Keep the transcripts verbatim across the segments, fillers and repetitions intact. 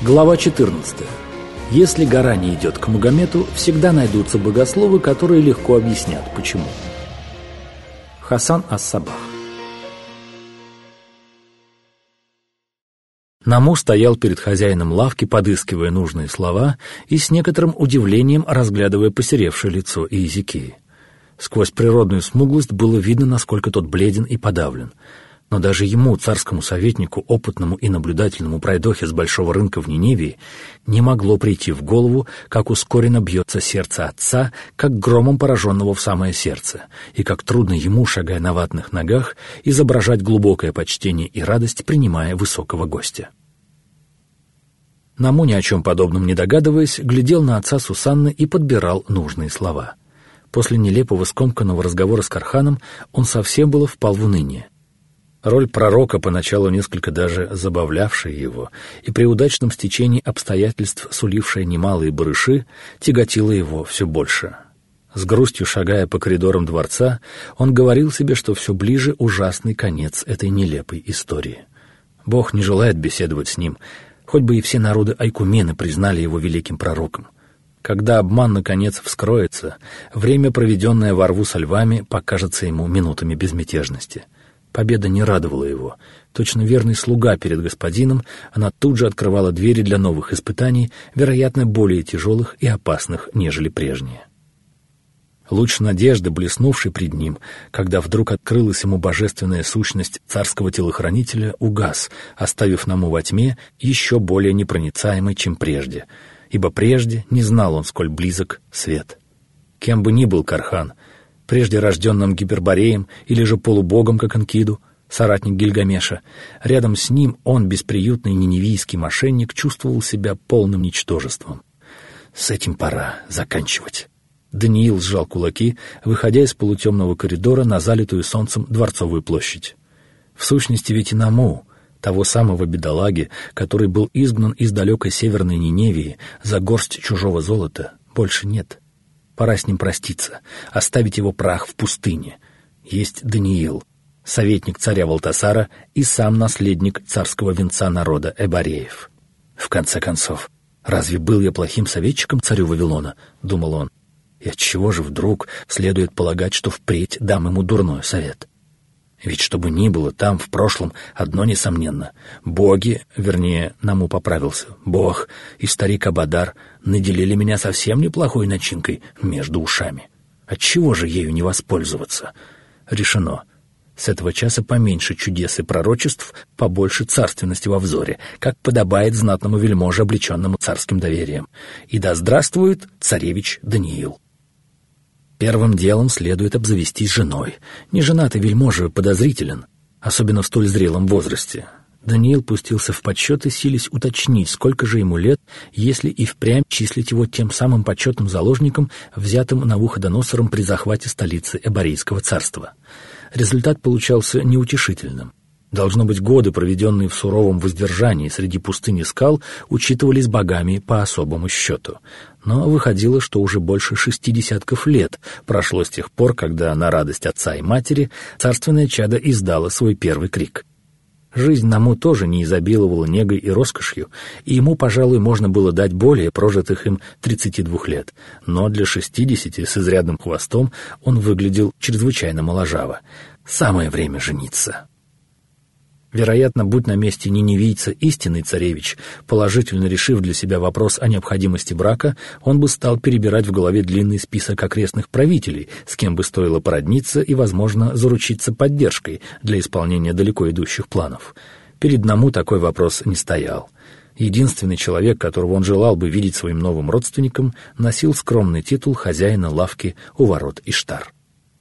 Глава четырнадцатая. Если гора не идет к Магомету, всегда найдутся богословы, которые легко объяснят, почему. Хасан ас-Сабах. Наму стоял перед хозяином лавки, подыскивая нужные слова и с некоторым удивлением разглядывая посеревшее лицо Иезекии. Сквозь природную смуглость было видно, насколько тот бледен и подавлен. Но даже ему, царскому советнику, опытному и наблюдательному пройдохе с большого рынка в Ниневии, не могло прийти в голову, как ускоренно бьется сердце отца, как громом пораженного в самое сердце, и как трудно ему, шагая на ватных ногах, изображать глубокое почтение и радость, принимая высокого гостя. Наму, ни о чем подобном не догадываясь, глядел на отца Сусанны и подбирал нужные слова. После нелепого скомканного разговора с Карханом он совсем было впал в уныние. Роль пророка, поначалу несколько даже забавлявшая его, и при удачном стечении обстоятельств сулившая немалые барыши, тяготила его все больше. С грустью шагая по коридорам дворца, он говорил себе, что все ближе ужасный конец этой нелепой истории. Бог не желает беседовать с ним, хоть бы и все народы Айкумены признали его великим пророком. Когда обман, наконец, вскроется, время, проведенное во рву со львами, покажется ему минутами безмятежности. Победа не радовала его. Точно верный слуга перед господином, она тут же открывала двери для новых испытаний, вероятно, более тяжелых и опасных, нежели прежние. Луч надежды, блеснувший пред ним, когда вдруг открылась ему божественная сущность царского телохранителя, угас, оставив Наму во тьме еще более непроницаемой, чем прежде, ибо прежде не знал он, сколь близок свет. Кем бы ни был Кархан, прежде рожденным Гипербореем или же полубогом, как Энкиду, соратник Гильгамеша, рядом с ним он, бесприютный ниневийский мошенник, чувствовал себя полным ничтожеством. С этим пора заканчивать. Даниил сжал кулаки, выходя из полутемного коридора на залитую солнцем Дворцовую площадь. В сущности ведь и Наму, того самого бедолаги, который был изгнан из далекой северной Ниневии за горсть чужого золота, больше нет. Пора с ним проститься, оставить его прах в пустыне. Есть Даниил, советник царя Валтасара и сам наследник царского венца народа Эбареев. В конце концов, разве был я плохим советчиком царю Вавилона, думал он, и отчего же вдруг следует полагать, что впредь дам ему дурной совет? Ведь что бы ни было там в прошлом, одно несомненно. Боги, вернее, Наму поправился, Бог и старик Абадар наделили меня совсем неплохой начинкой между ушами. Отчего же ею не воспользоваться? Решено. С этого часа поменьше чудес и пророчеств, побольше царственности во взоре, как подобает знатному вельможе, облеченному царским доверием. И да здравствует царевич Даниил. Первым делом следует обзавестись женой. Неженатый вельможа подозрителен, особенно в столь зрелом возрасте. Даниил пустился в подсчеты, силясь уточнить, сколько же ему лет, если и впрямь числить его тем самым почетным заложником, взятым Навуходоносором при захвате столицы Эбарейского царства. Результат получался неутешительным. Должно быть, годы, проведенные в суровом воздержании среди пустыни скал, учитывались богами по особому счету. Но выходило, что уже больше шести десятков лет прошло с тех пор, когда на радость отца и матери царственное чадо издало свой первый крик. Жизнь Наму тоже не изобиловала негой и роскошью, и ему, пожалуй, можно было дать более прожитых им тридцати двух лет, но для шестидесяти с изрядным хвостом он выглядел чрезвычайно моложаво. Самое время жениться. Вероятно, будь на месте ниневийца истинный царевич, положительно решив для себя вопрос о необходимости брака, он бы стал перебирать в голове длинный список окрестных правителей, с кем бы стоило породниться и, возможно, заручиться поддержкой для исполнения далеко идущих планов. Перед Наму такой вопрос не стоял. Единственный человек, которого он желал бы видеть своим новым родственником, носил скромный титул хозяина лавки у ворот Иштар.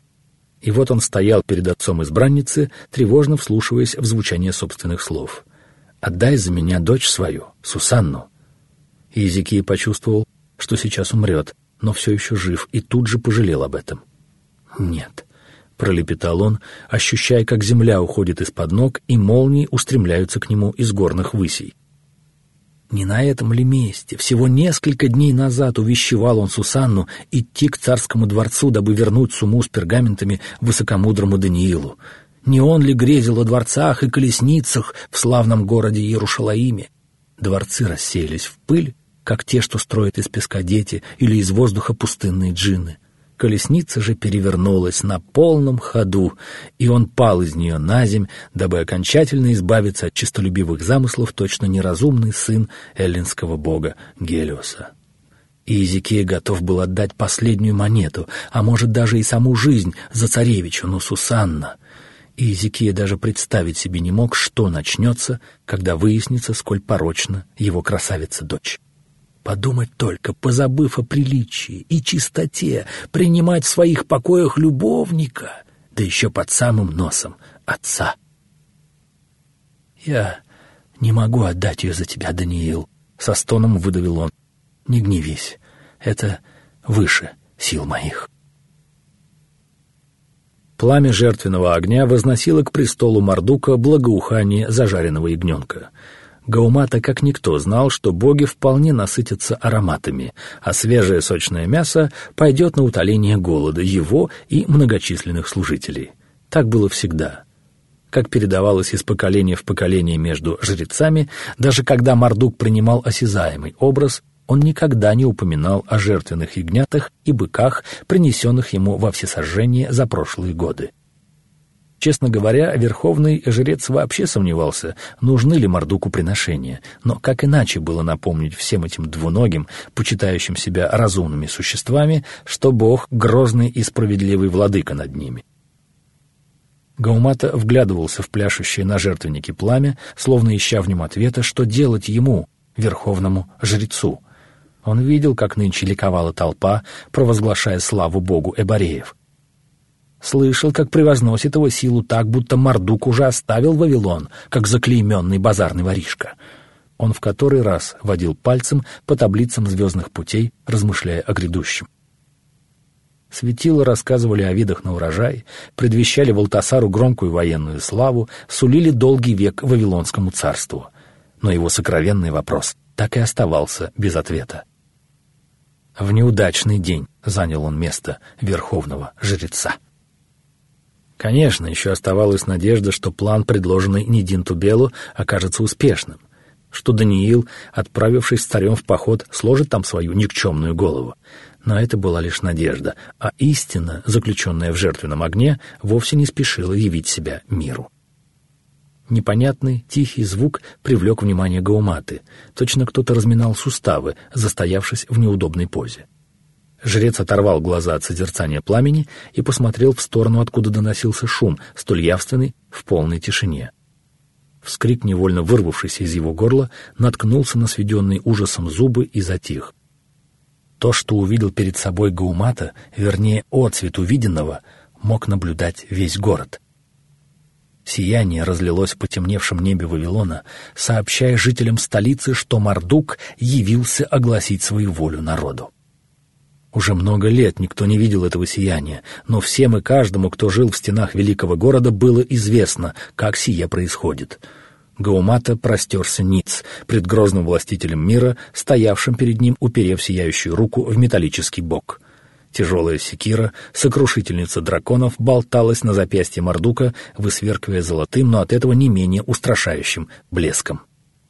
И вот он стоял перед отцом избранницы, тревожно вслушиваясь в звучание собственных слов. «Отдай за меня дочь свою, Сусанну». Иезекия почувствовал, что сейчас умрет, но все еще жив, и тут же пожалел об этом. «Нет», — пролепетал он, ощущая, как земля уходит из-под ног, и молнии устремляются к нему из горных высей. Не на этом ли месте всего несколько дней назад увещевал он Сусанну идти к царскому дворцу, дабы вернуть сумму с пергаментами высокомудрому Даниилу? Не он ли грезил о дворцах и колесницах в славном городе Иерушалаиме? Дворцы рассеялись в пыль, как те, что строят из песка дети, или из воздуха пустынные джинны. Колесница же перевернулась на полном ходу, и он пал из нее наземь, дабы окончательно избавиться от честолюбивых замыслов точно неразумный сын эллинского бога Гелиоса. И Иезекия готов был отдать последнюю монету, а может даже и саму жизнь за царевича, но Сусанна. И Иезекия даже представить себе не мог, что начнется, когда выяснится, сколь порочна его красавица-дочь. Подумать только, позабыв о приличии и чистоте, принимать в своих покоях любовника, да еще под самым носом отца. «Я не могу отдать ее за тебя, Даниил», — со стоном выдавил он. «Не гневись, это выше сил моих». Пламя жертвенного огня возносило к престолу Мардука благоухание зажаренного ягненка. Гаумата как никто знал, что боги вполне насытятся ароматами, а свежее сочное мясо пойдет на утоление голода его и многочисленных служителей. Так было всегда. Как передавалось из поколения в поколение между жрецами, даже когда Мардук принимал осязаемый образ, он никогда не упоминал о жертвенных ягнятах и быках, принесенных ему во всесожжение за прошлые годы. Честно говоря, верховный жрец вообще сомневался, нужны ли Мардуку приношения, но как иначе было напомнить всем этим двуногим, почитающим себя разумными существами, что Бог — грозный и справедливый владыка над ними. Гаумата вглядывался в пляшущее на жертвеннике пламя, словно ища в нем ответа, что делать ему, верховному жрецу. Он видел, как нынче ликовала толпа, провозглашая славу богу эбореев. Слышал, как превозносит его силу так, будто Мардук уже оставил Вавилон, как заклейменный базарный воришка. Он в который раз водил пальцем по таблицам звездных путей, размышляя о грядущем. Светила рассказывали о видах на урожай, предвещали Валтасару громкую военную славу, сулили долгий век Вавилонскому царству. Но его сокровенный вопрос так и оставался без ответа. В неудачный день занял он место верховного жреца. Конечно, еще оставалась надежда, что план, предложенный Нидин-Тубелу, окажется успешным, что Даниил, отправившись с царем в поход, сложит там свою никчемную голову. Но это была лишь надежда, а истина, заключенная в жертвенном огне, вовсе не спешила явить себя миру. Непонятный, тихий звук привлек внимание Гауматы. Точно кто-то разминал суставы, застоявшись в неудобной позе. Жрец оторвал глаза от созерцания пламени и посмотрел в сторону, откуда доносился шум, столь явственный в полной тишине. Вскрик, невольно вырвавшийся из его горла, наткнулся на сведенные ужасом зубы и затих. То, что увидел перед собой Гаумата, вернее, отцвет увиденного, мог наблюдать весь город. Сияние разлилось в потемневшем небе Вавилона, сообщая жителям столицы, что Мардук явился огласить свою волю народу. Уже много лет никто не видел этого сияния, но всем и каждому, кто жил в стенах великого города, было известно, как сие происходит. Гаумата простерся ниц пред грозным властителем мира, стоявшим перед ним, уперев сияющую руку в металлический бок. Тяжелая секира, сокрушительница драконов, болталась на запястье Мардука, высверкивая золотым, но от этого не менее устрашающим блеском.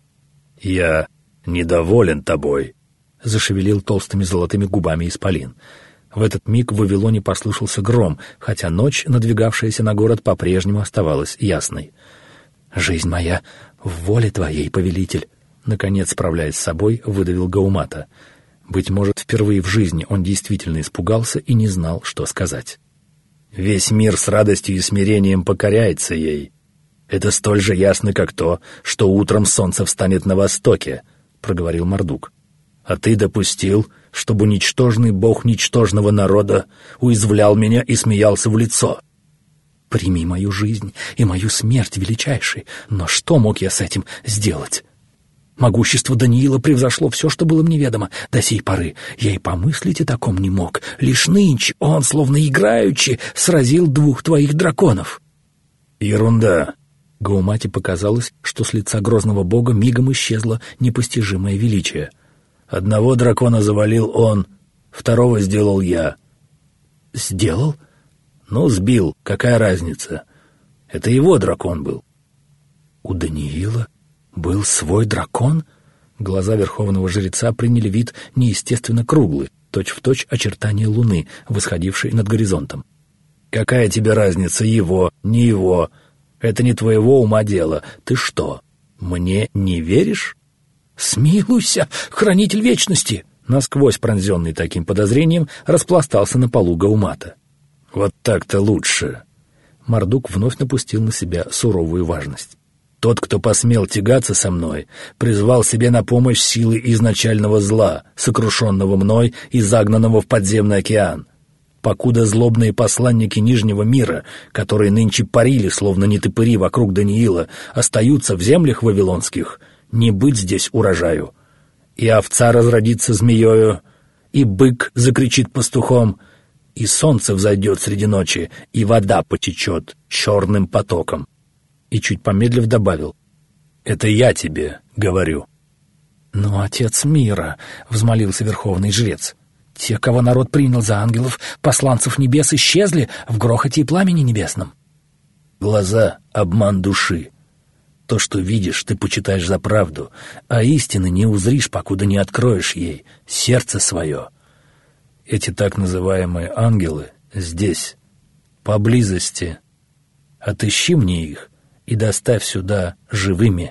«Я недоволен тобой», — зашевелил толстыми золотыми губами исполин. В этот миг в Вавилоне послышался гром, хотя ночь, надвигавшаяся на город, по-прежнему оставалась ясной. «Жизнь моя в воле твоей, повелитель», — наконец, справляясь с собой, выдавил Гаумата. Быть может, впервые в жизни он действительно испугался и не знал, что сказать. «Весь мир с радостью и смирением покоряется ей. Это столь же ясно, как то, что утром солнце встанет на востоке», — проговорил Мардук. «А ты допустил, чтобы ничтожный бог ничтожного народа уязвлял меня и смеялся в лицо. Прими мою жизнь и мою смерть, величайший, но что мог я с этим сделать? Могущество Даниила превзошло все, что было мне ведомо до сей поры. Я и помыслить о таком не мог. Лишь нынче он, словно играючи, сразил двух твоих драконов». «Ерунда!» Гаумате показалось, что с лица грозного бога мигом исчезло непостижимое величие. «Одного дракона завалил он, второго сделал я». «Сделал?» «Ну, сбил, какая разница? Это его дракон был». «У Даниила был свой дракон?» Глаза верховного жреца приняли вид неестественно круглый, точь-в-точь очертания луны, восходившей над горизонтом. «Какая тебе разница, его, не его? Это не твоего ума дело. Ты что, мне не веришь?» «Смилуйся, хранитель вечности!» Насквозь пронзенный таким подозрением, распластался на полу Гаумата. «Вот так-то лучше!» Мардук вновь напустил на себя суровую важность. «Тот, кто посмел тягаться со мной, призвал себе на помощь силы изначального зла, сокрушенного мной и загнанного в подземный океан. Покуда злобные посланники Нижнего мира, которые нынче парили, словно нетопыри вокруг Даниила, остаются в землях вавилонских, не быть здесь урожаю. И овца разродится змеёю, и бык закричит пастухом, и солнце взойдет среди ночи, и вода потечет черным потоком». И чуть помедлив добавил: «Это я тебе говорю». «Но отец мира», — взмолился верховный жрец, — «те, кого народ принял за ангелов, посланцев небес, исчезли в грохоте и пламени небесном». «Глаза — обман души. То, что видишь, ты почитаешь за правду, а истины не узришь, покуда не откроешь ей сердце свое. Эти так называемые ангелы здесь, поблизости. Отыщи мне их и доставь сюда живыми».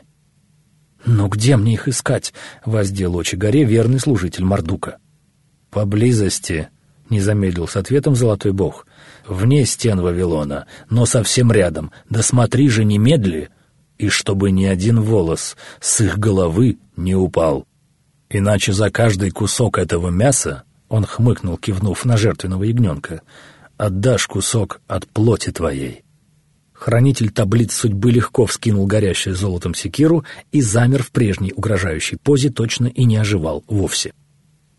«Но где мне их искать?» — воздел очи горе верный служитель Мардука. «Поблизости», — не замедлил с ответом золотой бог, — «вне стен Вавилона, но совсем рядом. Да смотри же немедли, и чтобы ни один волос с их головы не упал. Иначе за каждый кусок этого мяса, — он хмыкнул, кивнув на жертвенного ягненка, — отдашь кусок от плоти твоей». Хранитель таблиц судьбы легко вскинул горящую золотом секиру и замер в прежней угрожающей позе, точно и не оживал вовсе.